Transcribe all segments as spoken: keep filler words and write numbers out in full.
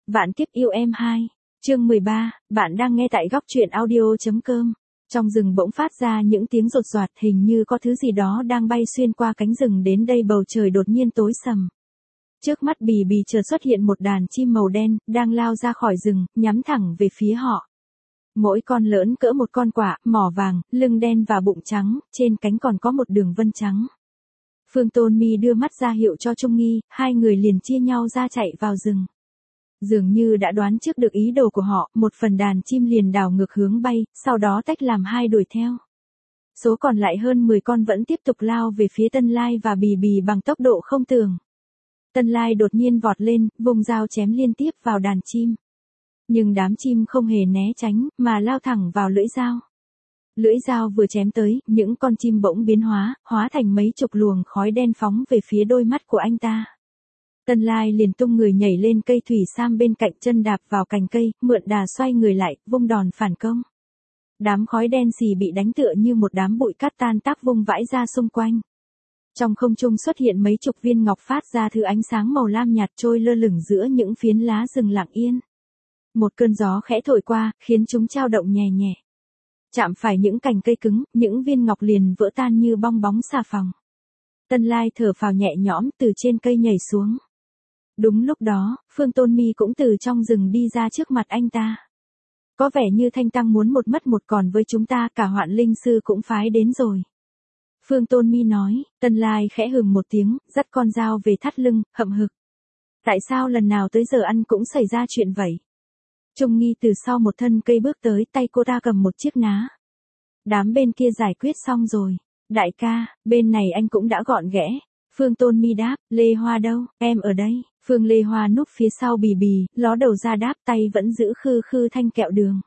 Vạn kiếp yêu em hai. Chương mười ba, bạn đang nghe tại góc truyện audio.com. Trong rừng bỗng phát ra những tiếng rột rạt, hình như có thứ gì đó đang bay xuyên qua cánh rừng đến đây. Bầu trời đột nhiên tối sầm. Trước mắt Bì Bì chợt xuất hiện một đàn chim màu đen, đang lao ra khỏi rừng, nhắm thẳng về phía họ. Mỗi con lớn cỡ một con quạ, mỏ vàng, lưng đen và bụng trắng, trên cánh còn có một đường vân trắng. Phương Tôn Mi đưa mắt ra hiệu cho Trung Nghi, hai người liền chia nhau ra chạy vào rừng. Dường như đã đoán trước được ý đồ của họ, một phần đàn chim liền đảo ngược hướng bay, sau đó tách làm hai đuổi theo. Số còn lại hơn mười con vẫn tiếp tục lao về phía Tân Lai và Bì Bì bằng tốc độ không tưởng. Tân Lai đột nhiên vọt lên, vùng dao chém liên tiếp vào đàn chim. Nhưng đám chim không hề né tránh, mà lao thẳng vào lưỡi dao. Lưỡi dao vừa chém tới, những con chim bỗng biến hóa, hóa thành mấy chục luồng khói đen phóng về phía đôi mắt của anh ta. Tân Lai liền tung người nhảy lên cây thủy sam bên cạnh, chân đạp vào cành cây, mượn đà xoay người lại, vung đòn phản công. Đám khói đen xì bị đánh tựa như một đám bụi cát tan tác vung vãi ra xung quanh. Trong không trung xuất hiện mấy chục viên ngọc phát ra thứ ánh sáng màu lam nhạt trôi lơ lửng giữa những phiến lá rừng lặng yên. Một cơn gió khẽ thổi qua, khiến chúng chao động nhẹ nhẹ. Chạm phải những cành cây cứng, những viên ngọc liền vỡ tan như bong bóng xà phòng. Tân Lai thở phào nhẹ nhõm, từ trên cây nhảy xuống. Đúng lúc đó, Phương Tôn Mi cũng từ trong rừng đi ra trước mặt anh ta. Có vẻ như Thanh Tăng muốn một mất một, còn với chúng ta cả Hoạn Linh Sư cũng phái đến rồi. Phương Tôn Mi nói. Tân Lai khẽ hừm một tiếng, dắt con dao về thắt lưng, hậm hực. Tại sao lần nào tới giờ ăn cũng xảy ra chuyện vậy? Trung Nghi từ sau một thân cây bước tới, tay cô ta cầm một chiếc ná. Đám bên kia giải quyết xong rồi. Đại ca, bên này anh cũng đã gọn ghẽ. Phương Tôn Mi đáp. Lê Hoa đâu? Em ở đây. Phương Lê Hoa núp phía sau Bì Bì, ló đầu ra đáp, tay vẫn giữ khư khư thanh kẹo đường.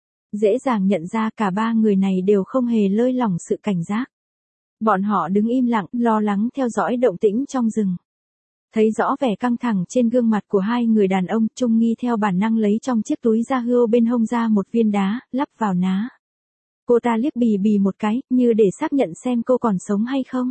Dễ dàng nhận ra cả ba người này đều không hề lơi lỏng sự cảnh giác. Bọn họ đứng im lặng, lo lắng theo dõi động tĩnh trong rừng. Thấy rõ vẻ căng thẳng trên gương mặt của hai người đàn ông, Trung Nghi theo bản năng lấy trong chiếc túi da hươu bên hông ra một viên đá, lắp vào ná. Cô ta liếc Bì Bì một cái, như để xác nhận xem cô còn sống hay không.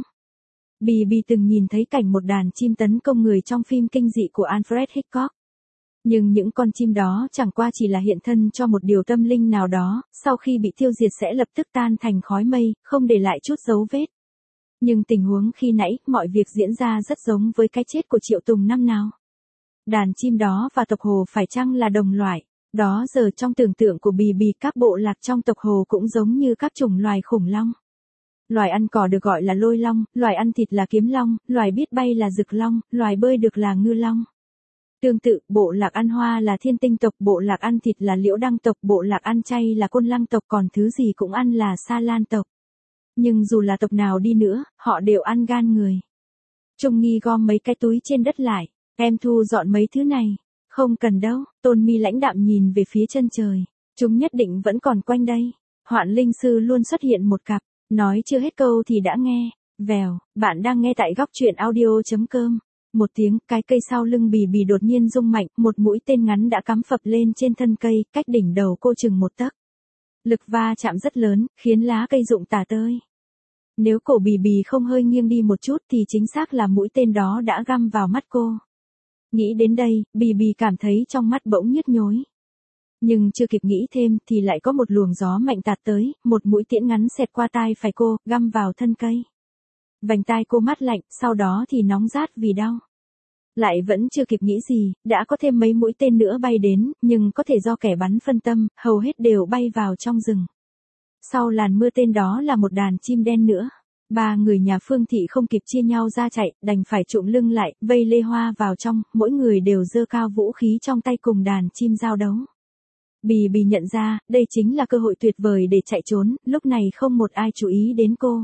Bì Bì từng nhìn thấy cảnh một đàn chim tấn công người trong phim kinh dị của Alfred Hitchcock. Nhưng những con chim đó chẳng qua chỉ là hiện thân cho một điều tâm linh nào đó, sau khi bị tiêu diệt sẽ lập tức tan thành khói mây, không để lại chút dấu vết. Nhưng tình huống khi nãy, mọi việc diễn ra rất giống với cái chết của Triệu Tùng năm nào. Đàn chim đó và tộc Hồ phải chăng là đồng loại? Đó giờ trong tưởng tượng của Bì Bì, các bộ lạc trong tộc Hồ cũng giống như các chủng loài khủng long. Loài ăn cỏ được gọi là lôi long, loài ăn thịt là kiếm long, loài biết bay là rực long, loài bơi được là ngư long. Tương tự, bộ lạc ăn hoa là thiên tinh tộc, bộ lạc ăn thịt là liễu đăng tộc, bộ lạc ăn chay là côn lăng tộc, còn thứ gì cũng ăn là sa lan tộc. Nhưng dù là tộc nào đi nữa, họ đều ăn gan người. Trung Nghi gom mấy cái túi trên đất lại. Em thu dọn mấy thứ này. Không cần đâu. Tôn Mi lãnh đạm nhìn về phía chân trời. Chúng nhất định vẫn còn quanh đây. Hoạn Linh Sư luôn xuất hiện một cặp. Nói chưa hết câu thì đã nghe. Vèo, bạn đang nghe tại góc truyện audio.com. Một tiếng, cái cây sau lưng Bì Bì đột nhiên rung mạnh, một mũi tên ngắn đã cắm phập lên trên thân cây, cách đỉnh đầu cô chừng một tấc. Lực va chạm rất lớn, khiến lá cây rụng tả tơi. Nếu cổ Bì Bì không hơi nghiêng đi một chút thì chính xác là mũi tên đó đã găm vào mắt cô. Nghĩ đến đây, Bì Bì cảm thấy trong mắt bỗng nhức nhối. Nhưng chưa kịp nghĩ thêm thì lại có một luồng gió mạnh tạt tới, một mũi tiễn ngắn xẹt qua tai phải cô, găm vào thân cây. Vành tai cô mát lạnh, sau đó thì nóng rát vì đau. Lại vẫn chưa kịp nghĩ gì, đã có thêm mấy mũi tên nữa bay đến, nhưng có thể do kẻ bắn phân tâm, hầu hết đều bay vào trong rừng. Sau làn mưa tên đó là một đàn chim đen nữa. Ba người nhà Phương Thị không kịp chia nhau ra chạy, đành phải trụm lưng lại, vây Lê Hoa vào trong, mỗi người đều giơ cao vũ khí trong tay cùng đàn chim giao đấu. Bì Bì nhận ra, đây chính là cơ hội tuyệt vời để chạy trốn, lúc này không một ai chú ý đến cô.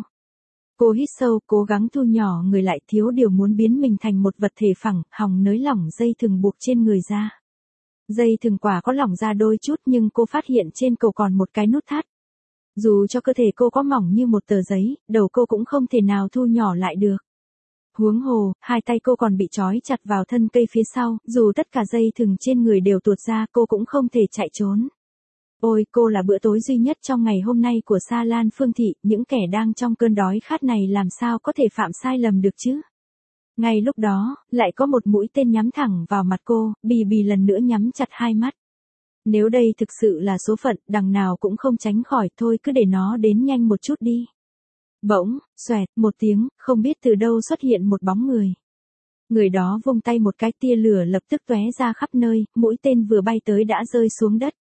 Cô hít sâu, cố gắng thu nhỏ người lại, thiếu điều muốn biến mình thành một vật thể phẳng, hòng nới lỏng dây thừng buộc trên người ra. Dây thừng quả có lỏng ra đôi chút nhưng cô phát hiện trên cổ còn một cái nút thắt. Dù cho cơ thể cô có mỏng như một tờ giấy, đầu cô cũng không thể nào thu nhỏ lại được. Huống hồ, hai tay cô còn bị trói chặt vào thân cây phía sau, dù tất cả dây thừng trên người đều tuột ra cô cũng không thể chạy trốn. Ôi, cô là bữa tối duy nhất trong ngày hôm nay của Sa Lan Phương Thị, những kẻ đang trong cơn đói khát này làm sao có thể phạm sai lầm được chứ? Ngay lúc đó, lại có một mũi tên nhắm thẳng vào mặt cô, Bì Bì lần nữa nhắm chặt hai mắt. Nếu đây thực sự là số phận, đằng nào cũng không tránh khỏi, thôi cứ để nó đến nhanh một chút đi. Bỗng, xoẹt, một tiếng, không biết từ đâu xuất hiện một bóng người. Người đó vung tay một cái, tia lửa lập tức tóe ra khắp nơi, mũi tên vừa bay tới đã rơi xuống đất.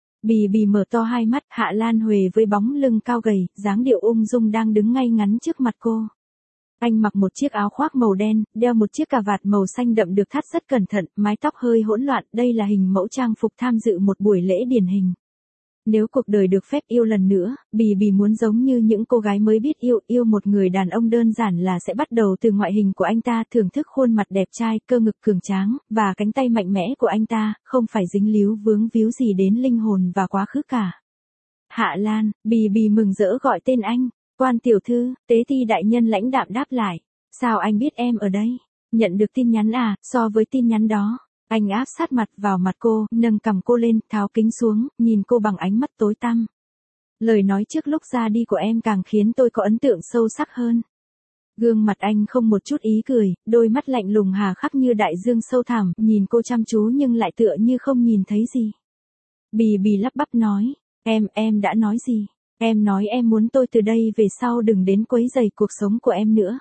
Bì Bì mở to hai mắt, Hạ Lan Huệ với bóng lưng cao gầy, dáng điệu ung dung đang đứng ngay ngắn trước mặt cô. Anh mặc một chiếc áo khoác màu đen, đeo một chiếc cà vạt màu xanh đậm được thắt rất cẩn thận, mái tóc hơi hỗn loạn, đây là hình mẫu trang phục tham dự một buổi lễ điển hình. Nếu cuộc đời được phép yêu lần nữa, Bì Bì muốn giống như những cô gái mới biết yêu, yêu một người đàn ông đơn giản là sẽ bắt đầu từ ngoại hình của anh ta, thưởng thức khuôn mặt đẹp trai, cơ ngực cường tráng, và cánh tay mạnh mẽ của anh ta, không phải dính líu vướng víu gì đến linh hồn và quá khứ cả. Hạ Lan, Bì Bì mừng rỡ gọi tên anh. Quan tiểu thư, Tế Ti đại nhân lãnh đạm đáp lại. Sao anh biết em ở đây? Nhận được tin nhắn à? So với tin nhắn đó, anh áp sát mặt vào mặt cô, nâng cằm cô lên, tháo kính xuống, nhìn cô bằng ánh mắt tối tăm. Lời nói trước lúc ra đi của em càng khiến tôi có ấn tượng sâu sắc hơn. Gương mặt anh không một chút ý cười, đôi mắt lạnh lùng hà khắc như đại dương sâu thẳm, nhìn cô chăm chú nhưng lại tựa như không nhìn thấy gì. Bì Bì lắp bắp nói, em, em đã nói gì? Em nói em muốn tôi từ đây về sau đừng đến quấy rầy cuộc sống của em nữa.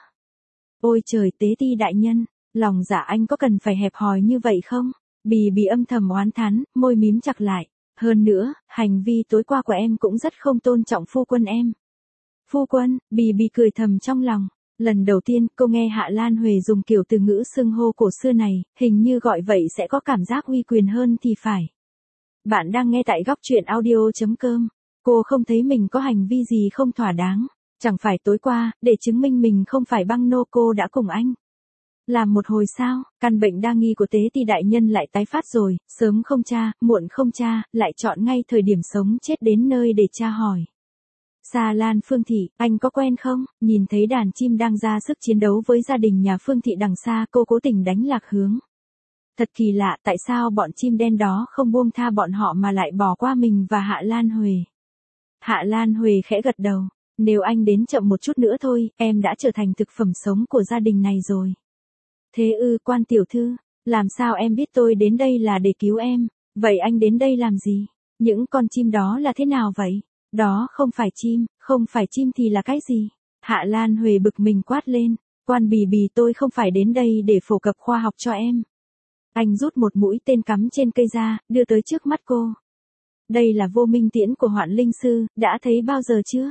Ôi trời, Tế Ti đại nhân, lòng dạ anh có cần phải hẹp hòi như vậy không? Bì Bì âm thầm oán thán, môi mím chặt lại. Hơn nữa, hành vi tối qua của em cũng rất không tôn trọng phu quân em. Phu quân, Bì Bì cười thầm trong lòng. Lần đầu tiên cô nghe Hạ Lan Huệ dùng kiểu từ ngữ xưng hô cổ xưa này, hình như gọi vậy sẽ có cảm giác uy quyền hơn thì phải. Bạn đang nghe tại góc truyện audio chấm com. Cô không thấy mình có hành vi gì không thỏa đáng. Chẳng phải tối qua, để chứng minh mình không phải băng nô cô đã cùng anh làm một hồi sao, căn bệnh đa nghi của Tế Ti đại nhân lại tái phát rồi, sớm không tra, muộn không tra, lại chọn ngay thời điểm sống chết đến nơi để tra hỏi. Sa Lan Phương Thị, anh có quen không? Nhìn thấy đàn chim đang ra sức chiến đấu với gia đình nhà Phương Thị đằng xa, cô cố tình đánh lạc hướng. Thật kỳ lạ, tại sao bọn chim đen đó không buông tha bọn họ mà lại bỏ qua mình và Hạ Lan Huệ? Hạ Lan Huệ khẽ gật đầu. Nếu anh đến chậm một chút nữa thôi, em đã trở thành thực phẩm sống của gia đình này rồi. Thế ư, quan tiểu thư, làm sao em biết tôi đến đây là để cứu em? Vậy anh đến đây làm gì? Những con chim đó là thế nào vậy? Đó không phải chim, không phải chim thì là cái gì? Hạ Lan Huệ bực mình quát lên. Quan Bì Bì, tôi không phải đến đây để phổ cập khoa học cho em. Anh rút một mũi tên cắm trên cây ra, đưa tới trước mắt cô. Đây là vô minh tiễn của Hoạn Linh Sư, đã thấy bao giờ chưa?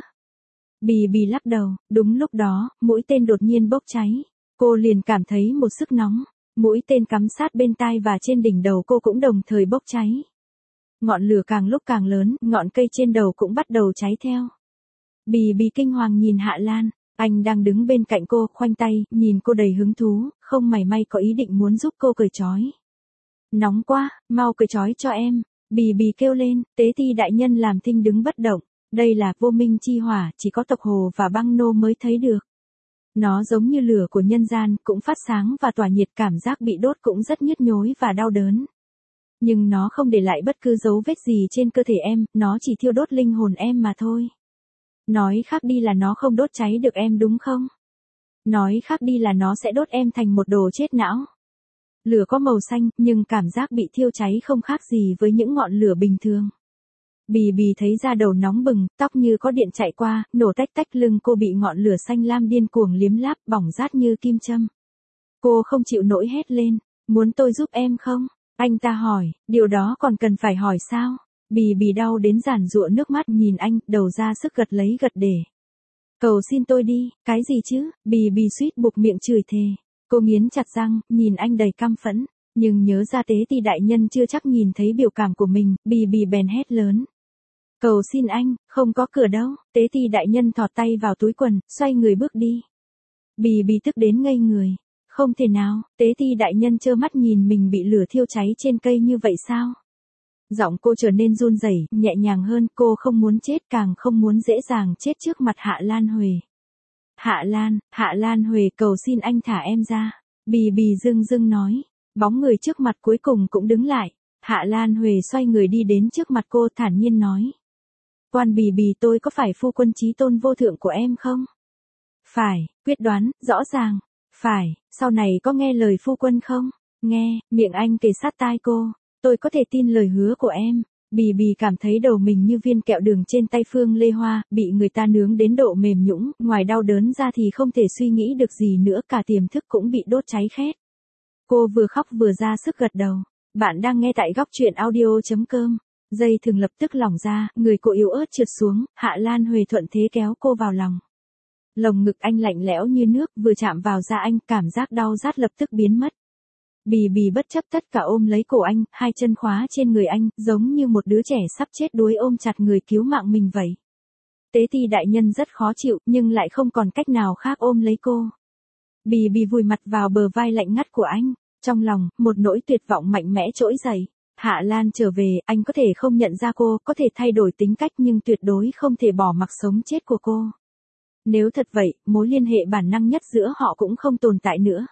Bì Bì lắc đầu, đúng lúc đó, mũi tên đột nhiên bốc cháy. Cô liền cảm thấy một sức nóng, mũi tên cắm sát bên tai và trên đỉnh đầu cô cũng đồng thời bốc cháy. Ngọn lửa càng lúc càng lớn, ngọn cây trên đầu cũng bắt đầu cháy theo. Bì Bì kinh hoàng nhìn Hạ Lan, anh đang đứng bên cạnh cô, khoanh tay, nhìn cô đầy hứng thú, không mảy may có ý định muốn giúp cô cởi trói. Nóng quá, mau cởi trói cho em, Bì Bì kêu lên, Tế Ti đại nhân làm thinh đứng bất động. Đây là vô minh chi hỏa, chỉ có tộc Hồ và băng nô mới thấy được. Nó giống như lửa của nhân gian, cũng phát sáng và tỏa nhiệt, cảm giác bị đốt cũng rất nhức nhối và đau đớn. Nhưng nó không để lại bất cứ dấu vết gì trên cơ thể em, nó chỉ thiêu đốt linh hồn em mà thôi. Nói khác đi là nó không đốt cháy được em đúng không? Nói khác đi là nó sẽ đốt em thành một đồ chết não. Lửa có màu xanh, nhưng cảm giác bị thiêu cháy không khác gì với những ngọn lửa bình thường. Bì Bì thấy da đầu nóng bừng, tóc như có điện chạy qua, nổ tách tách, lưng cô bị ngọn lửa xanh lam điên cuồng liếm láp, bỏng rát như kim châm. Cô không chịu nổi hét lên, muốn tôi giúp em không? Anh ta hỏi, điều đó còn cần phải hỏi sao? Bì Bì đau đến giàn giụa nước mắt nhìn anh, đầu ra sức gật lấy gật để. Cầu xin tôi đi, cái gì chứ? Bì Bì suýt buộc miệng chửi thề. Cô nghiến chặt răng, nhìn anh đầy căm phẫn, nhưng nhớ ra Tế Ti đại nhân chưa chắc nhìn thấy biểu cảm của mình, Bì Bì bèn hét lớn. Cầu xin anh, không có cửa đâu. Tế Ti đại nhân thọt tay vào túi quần, xoay người bước đi. Bì Bì tức đến ngây người. Không thể nào, Tế Ti đại nhân trơ mắt nhìn mình bị lửa thiêu cháy trên cây như vậy sao? Giọng cô trở nên run rẩy, nhẹ nhàng hơn, cô không muốn chết, càng không muốn dễ dàng chết trước mặt Hạ Lan Huệ. Hạ Lan, Hạ Lan Huệ, cầu xin anh thả em ra. Bì Bì dưng dưng nói. Bóng người trước mặt cuối cùng cũng đứng lại. Hạ Lan Huệ xoay người đi đến trước mặt cô, thản nhiên nói. Quan Bì Bì, tôi có phải phu quân chí tôn vô thượng của em không? Phải, quyết đoán, rõ ràng. Phải, sau này có nghe lời phu quân không? Nghe, miệng anh kề sát tai cô. Tôi có thể tin lời hứa của em. Bì bì cảm thấy đầu mình như viên kẹo đường trên tay Phương Lê Hoa, bị người ta nướng đến độ mềm nhũn, ngoài đau đớn ra thì không thể suy nghĩ được gì nữa, cả tiềm thức cũng bị đốt cháy khét. Cô vừa khóc vừa ra sức gật đầu. Bạn đang nghe tại góc truyện audio.com. Dây thường lập tức lỏng ra, người cô yếu ớt trượt xuống, Hạ Lan Huệ thuận thế kéo cô vào lòng. Lồng ngực anh lạnh lẽo như nước, vừa chạm vào da anh, cảm giác đau rát lập tức biến mất. Bì bì bất chấp tất cả ôm lấy cổ anh, hai chân khóa trên người anh, giống như một đứa trẻ sắp chết đuối ôm chặt người cứu mạng mình vậy. Tế Ti đại nhân rất khó chịu, nhưng lại không còn cách nào khác ôm lấy cô. Bì bì vùi mặt vào bờ vai lạnh ngắt của anh, trong lòng, một nỗi tuyệt vọng mạnh mẽ trỗi dậy. Hạ Lan trở về, anh có thể không nhận ra cô, có thể thay đổi tính cách nhưng tuyệt đối không thể bỏ mặc sống chết của cô. Nếu thật vậy, mối liên hệ bản năng nhất giữa họ cũng không tồn tại nữa.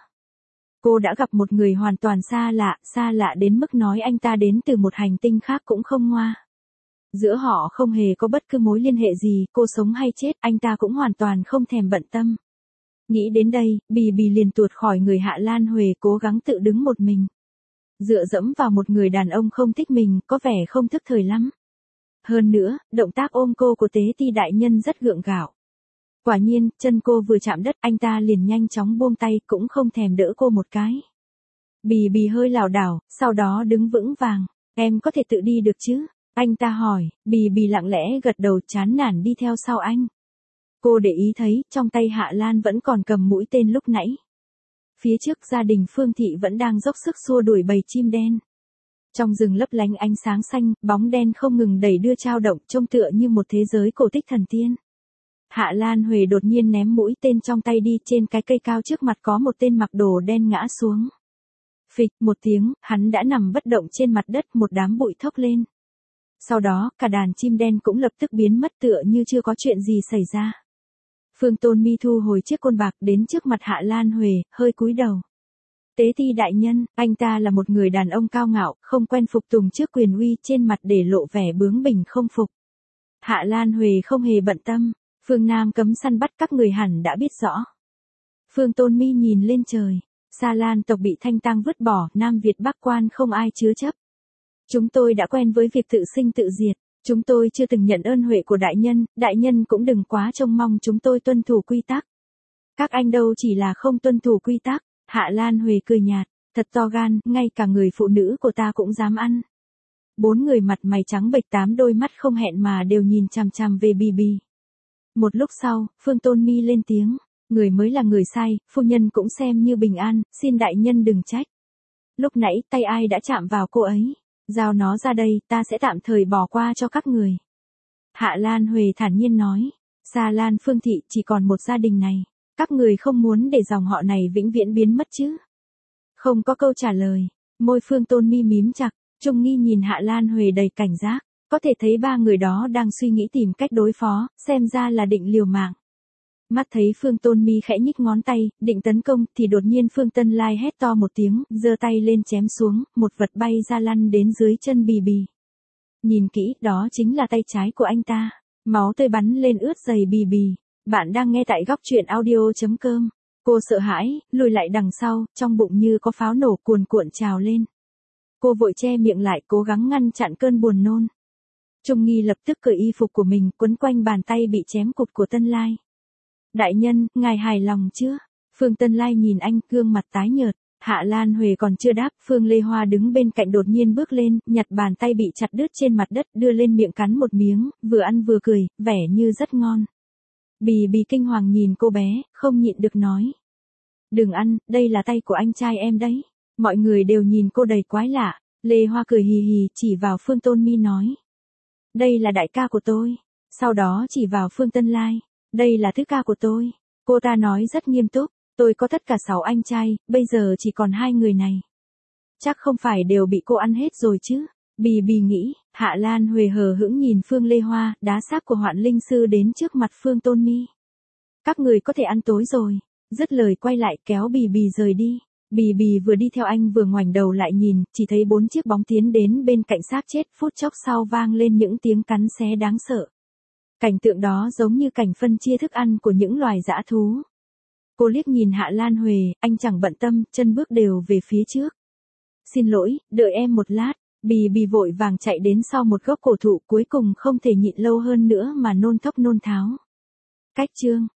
Cô đã gặp một người hoàn toàn xa lạ, xa lạ đến mức nói anh ta đến từ một hành tinh khác cũng không ngoa. Giữa họ không hề có bất cứ mối liên hệ gì, cô sống hay chết, anh ta cũng hoàn toàn không thèm bận tâm. Nghĩ đến đây, Bì Bì liền tuột khỏi người Hạ Lan Huệ, cố gắng tự đứng một mình. Dựa dẫm vào một người đàn ông không thích mình, có vẻ không thức thời lắm. Hơn nữa, động tác ôm cô của Tế Ti đại nhân rất gượng gạo. Quả nhiên, chân cô vừa chạm đất, anh ta liền nhanh chóng buông tay, cũng không thèm đỡ cô một cái. Bì Bì hơi lảo đảo, sau đó đứng vững vàng. Em có thể tự đi được chứ? Anh ta hỏi. Bì Bì lặng lẽ gật đầu, chán nản đi theo sau anh. Cô để ý thấy, trong tay Hạ Lan vẫn còn cầm mũi tên lúc nãy. Phía trước gia đình Phương Thị vẫn đang dốc sức xua đuổi bầy chim đen. Trong rừng lấp lánh ánh sáng xanh, bóng đen không ngừng đẩy đưa trao động, trông tựa như một thế giới cổ tích thần tiên. Hạ Lan Huệ đột nhiên ném mũi tên trong tay đi, trên cái cây cao trước mặt có một tên mặc đồ đen ngã xuống. Phịch một tiếng, hắn đã nằm bất động trên mặt đất, một đám bụi thốc lên. Sau đó, cả đàn chim đen cũng lập tức biến mất tựa như chưa có chuyện gì xảy ra. Phương Tôn Mi thu hồi chiếc côn bạc đến trước mặt Hạ Lan Huệ, hơi cúi đầu. Tế Ti đại nhân, anh ta là một người đàn ông cao ngạo, không quen phục tùng trước quyền uy, trên mặt để lộ vẻ bướng bỉnh không phục. Hạ Lan Huệ không hề bận tâm, Phương Nam cấm săn bắt các người hẳn đã biết rõ. Phương Tôn Mi nhìn lên trời, Sa Lan tộc bị Thanh Tăng vứt bỏ, Nam Việt Bắc Quan không ai chứa chấp. Chúng tôi đã quen với việc tự sinh tự diệt. Chúng tôi chưa từng nhận ơn huệ của đại nhân, đại nhân cũng đừng quá trông mong chúng tôi tuân thủ quy tắc. Các anh đâu chỉ là không tuân thủ quy tắc. Hạ Lan Huệ cười nhạt, thật to gan, ngay cả người phụ nữ của ta cũng dám ăn. Bốn người mặt mày trắng bệch, tám đôi mắt không hẹn mà đều nhìn chằm chằm về Bì Bì. Một lúc sau, Phương Tôn Mi lên tiếng, người mới là người sai, phu nhân cũng xem như bình an, xin đại nhân đừng trách. Lúc nãy tay ai đã chạm vào cô ấy? Giao nó ra đây, ta sẽ tạm thời bỏ qua cho các người. Hạ Lan Huệ thản nhiên nói, Sa Lan Phương Thị chỉ còn một gia đình này. Các người không muốn để dòng họ này vĩnh viễn biến mất chứ? Không có câu trả lời. Môi Phương Tôn Mi mím chặt, Trung Nghi nhìn Hạ Lan Huệ đầy cảnh giác. Có thể thấy ba người đó đang suy nghĩ tìm cách đối phó, xem ra là định liều mạng. Mắt thấy Phương Tôn Mi khẽ nhích ngón tay, định tấn công, thì đột nhiên Phương Tân Lai hét to một tiếng, giơ tay lên chém xuống, một vật bay ra lăn đến dưới chân Bì Bì. Nhìn kỹ, đó chính là tay trái của anh ta. Máu tươi bắn lên ướt giày Bì Bì. Bạn đang nghe tại góc truyện audio.com. Cô sợ hãi, lùi lại đằng sau, trong bụng như có pháo nổ cuồn cuộn trào lên. Cô vội che miệng lại, cố gắng ngăn chặn cơn buồn nôn. Trung Nghi lập tức cởi y phục của mình, quấn quanh bàn tay bị chém cụt của Tân Lai. Đại nhân, ngài hài lòng chưa? Phương Tân Lai nhìn anh, gương mặt tái nhợt. Hạ Lan Huệ còn chưa đáp, Phương Lê Hoa đứng bên cạnh đột nhiên bước lên, nhặt bàn tay bị chặt đứt trên mặt đất, đưa lên miệng cắn một miếng, vừa ăn vừa cười, vẻ như rất ngon. Bì Bì kinh hoàng nhìn cô bé, không nhịn được nói. Đừng ăn, đây là tay của anh trai em đấy. Mọi người đều nhìn cô đầy quái lạ. Lê Hoa cười hì hì, chỉ vào Phương Tôn Mi nói. Đây là đại ca của tôi. Sau đó chỉ vào Phương Tân Lai. Đây là thứ ca của tôi. Cô ta nói rất nghiêm túc. Tôi có tất cả sáu anh trai, bây giờ chỉ còn hai người này. Chắc không phải đều bị cô ăn hết rồi chứ. Bì Bì nghĩ, Hạ Lan Huệ hờ hững nhìn Phương Lê Hoa, đá xác của Hoạn Linh Sư đến trước mặt Phương Tôn Mi. Các người có thể ăn tối rồi. Dứt lời quay lại kéo Bì Bì rời đi. Bì Bì vừa đi theo anh vừa ngoảnh đầu lại nhìn, chỉ thấy bốn chiếc bóng tiến đến bên cạnh xác chết, phút chốc sau vang lên những tiếng cắn xé đáng sợ. Cảnh tượng đó giống như cảnh phân chia thức ăn của những loài dã thú. Cô liếc nhìn Hạ Lan Huệ, anh chẳng bận tâm, chân bước đều về phía trước. Xin lỗi, đợi em một lát. Bì bì vội vàng chạy đến sau một gốc cổ thụ, cuối cùng không thể nhịn lâu hơn nữa mà nôn thốc nôn tháo. Cách chương